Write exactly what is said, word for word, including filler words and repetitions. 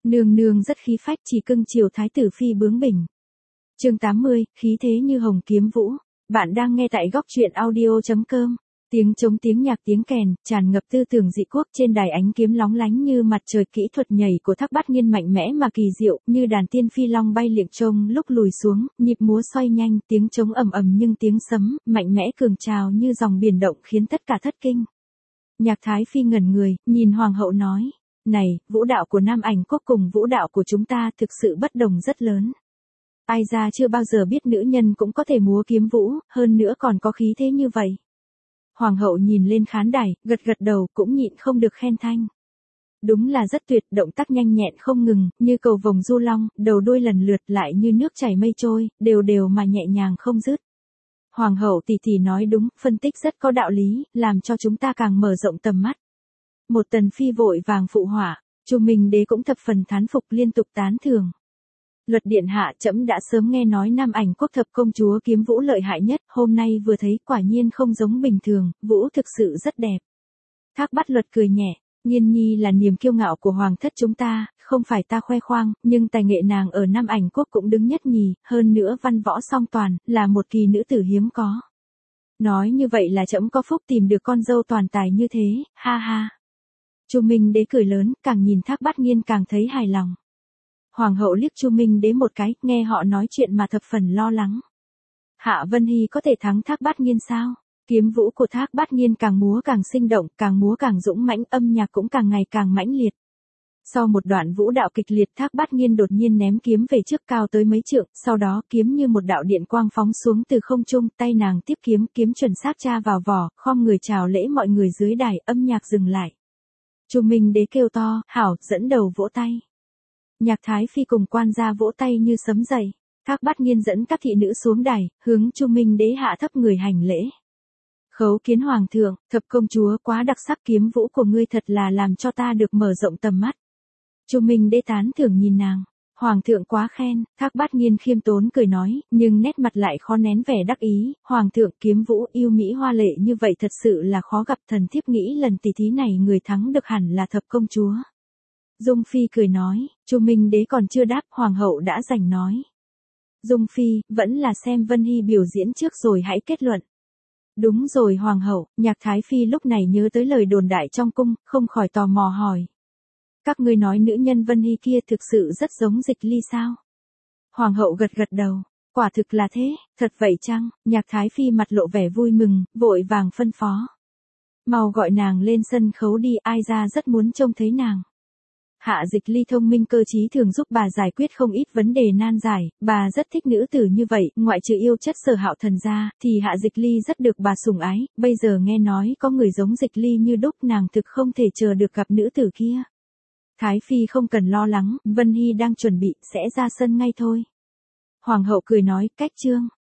Nương nương rất khí phách chỉ cưng chiều thái tử phi bướng bỉnh. Chương tám mươi, khí thế như hồng kiếm vũ. Bạn đang nghe tại góc truyện audio chấm com. Tiếng trống tiếng nhạc tiếng kèn, tràn ngập tư tưởng dị quốc trên đài ánh kiếm lóng lánh như mặt trời, kỹ thuật nhảy của Thác Bát Nghiên mạnh mẽ mà kỳ diệu, như đàn tiên phi long bay liệng trông lúc lùi xuống, nhịp múa xoay nhanh, tiếng trống ầm ầm nhưng tiếng sấm, mạnh mẽ cường trào như dòng biển động khiến tất cả thất kinh. Nhạc Thái Phi ngẩn người, nhìn Hoàng hậu nói, này, vũ đạo của Nam Ảnh Quốc cùng vũ đạo của chúng ta thực sự bất đồng rất lớn. Ai ra chưa bao giờ biết nữ nhân cũng có thể múa kiếm vũ, hơn nữa còn có khí thế như vậy. Hoàng hậu nhìn lên khán đài, gật gật đầu cũng nhịn không được khen thanh. Đúng là rất tuyệt, động tác nhanh nhẹn không ngừng, như cầu vồng du long, đầu đuôi lần lượt lại như nước chảy mây trôi, đều đều mà nhẹ nhàng không dứt. Hoàng hậu tỷ tỷ nói đúng, phân tích rất có đạo lý, làm cho chúng ta càng mở rộng tầm mắt. Một Tần Phi vội vàng phụ họa, Chu Minh Đế cũng thập phần thán phục liên tục tán thưởng. Luật điện hạ, trẫm đã sớm nghe nói Nam Ảnh Quốc thập công chúa kiếm vũ lợi hại nhất, hôm nay vừa thấy quả nhiên không giống bình thường, vũ thực sự rất đẹp. Thác Bát Luật cười nhẹ, Nghiên nhi là niềm kiêu ngạo của hoàng thất chúng ta, không phải ta khoe khoang, nhưng tài nghệ nàng ở Nam Ảnh Quốc cũng đứng nhất nhì, hơn nữa văn võ song toàn, là một kỳ nữ tử hiếm có. Nói như vậy là trẫm có phúc tìm được con dâu toàn tài như thế, ha ha. Chu Minh Đế cười lớn, càng nhìn Thác Bát Nghiên càng thấy hài lòng. Hoàng hậu liếc Chu Minh Đế một cái, nghe họ nói chuyện mà thập phần lo lắng. Hạ Vân Hy có thể thắng Thác Bát Nghiên sao? Kiếm vũ của Thác Bát Nghiên càng múa càng sinh động, càng múa càng dũng mãnh, âm nhạc cũng càng ngày càng mãnh liệt. Sau một đoạn vũ đạo kịch liệt, Thác Bát Nghiên đột nhiên ném kiếm về trước cao tới mấy trượng, sau đó kiếm như một đạo điện quang phóng xuống từ không trung, tay nàng tiếp kiếm, kiếm chuẩn xác tra vào vỏ, khom người chào lễ mọi người dưới đài, âm nhạc dừng lại. Chu Minh Đế kêu to, hảo, dẫn đầu vỗ tay. Nhạc Thái Phi cùng quan gia vỗ tay như sấm dậy. Thác Bát Nghiên dẫn các thị nữ xuống đài, hướng Chu Minh Đế hạ thấp người hành lễ. Khấu kiến hoàng thượng, thập công chúa quá đặc sắc, kiếm vũ của ngươi thật là làm cho ta được mở rộng tầm mắt. Chu Minh Đế tán thưởng nhìn nàng. Hoàng thượng quá khen, Thác Bát Nghiên khiêm tốn cười nói, nhưng nét mặt lại khó nén vẻ đắc ý. Hoàng thượng, kiếm vũ yêu mỹ hoa lệ như vậy thật sự là khó gặp, thần thiếp nghĩ lần tỷ thí này người thắng được hẳn là thập công chúa. Dung Phi cười nói, Chu Minh Đế còn chưa đáp, hoàng hậu đã giành nói. Dung Phi, vẫn là xem Vân Hy biểu diễn trước rồi hãy kết luận. Đúng rồi hoàng hậu, Nhạc Thái Phi lúc này nhớ tới lời đồn đại trong cung, không khỏi tò mò hỏi. Các ngươi nói nữ nhân Vân Hy kia thực sự rất giống Dịch Ly sao? Hoàng hậu gật gật đầu, quả thực là thế, thật vậy chăng? Nhạc Thái Phi mặt lộ vẻ vui mừng, vội vàng phân phó. Mau gọi nàng lên sân khấu đi, ai ra rất muốn trông thấy nàng. Hạ Dịch Ly thông minh cơ trí thường giúp bà giải quyết không ít vấn đề nan giải, bà rất thích nữ tử như vậy, ngoại trừ yêu chất Sở Hạo Thần ra, thì Hạ Dịch Ly rất được bà sủng ái, bây giờ nghe nói có người giống Dịch Ly như đúc, nàng thực không thể chờ được gặp nữ tử kia. Thái Phi không cần lo lắng, Vân Hy đang chuẩn bị, sẽ ra sân ngay thôi. Hoàng hậu cười nói, cách chương.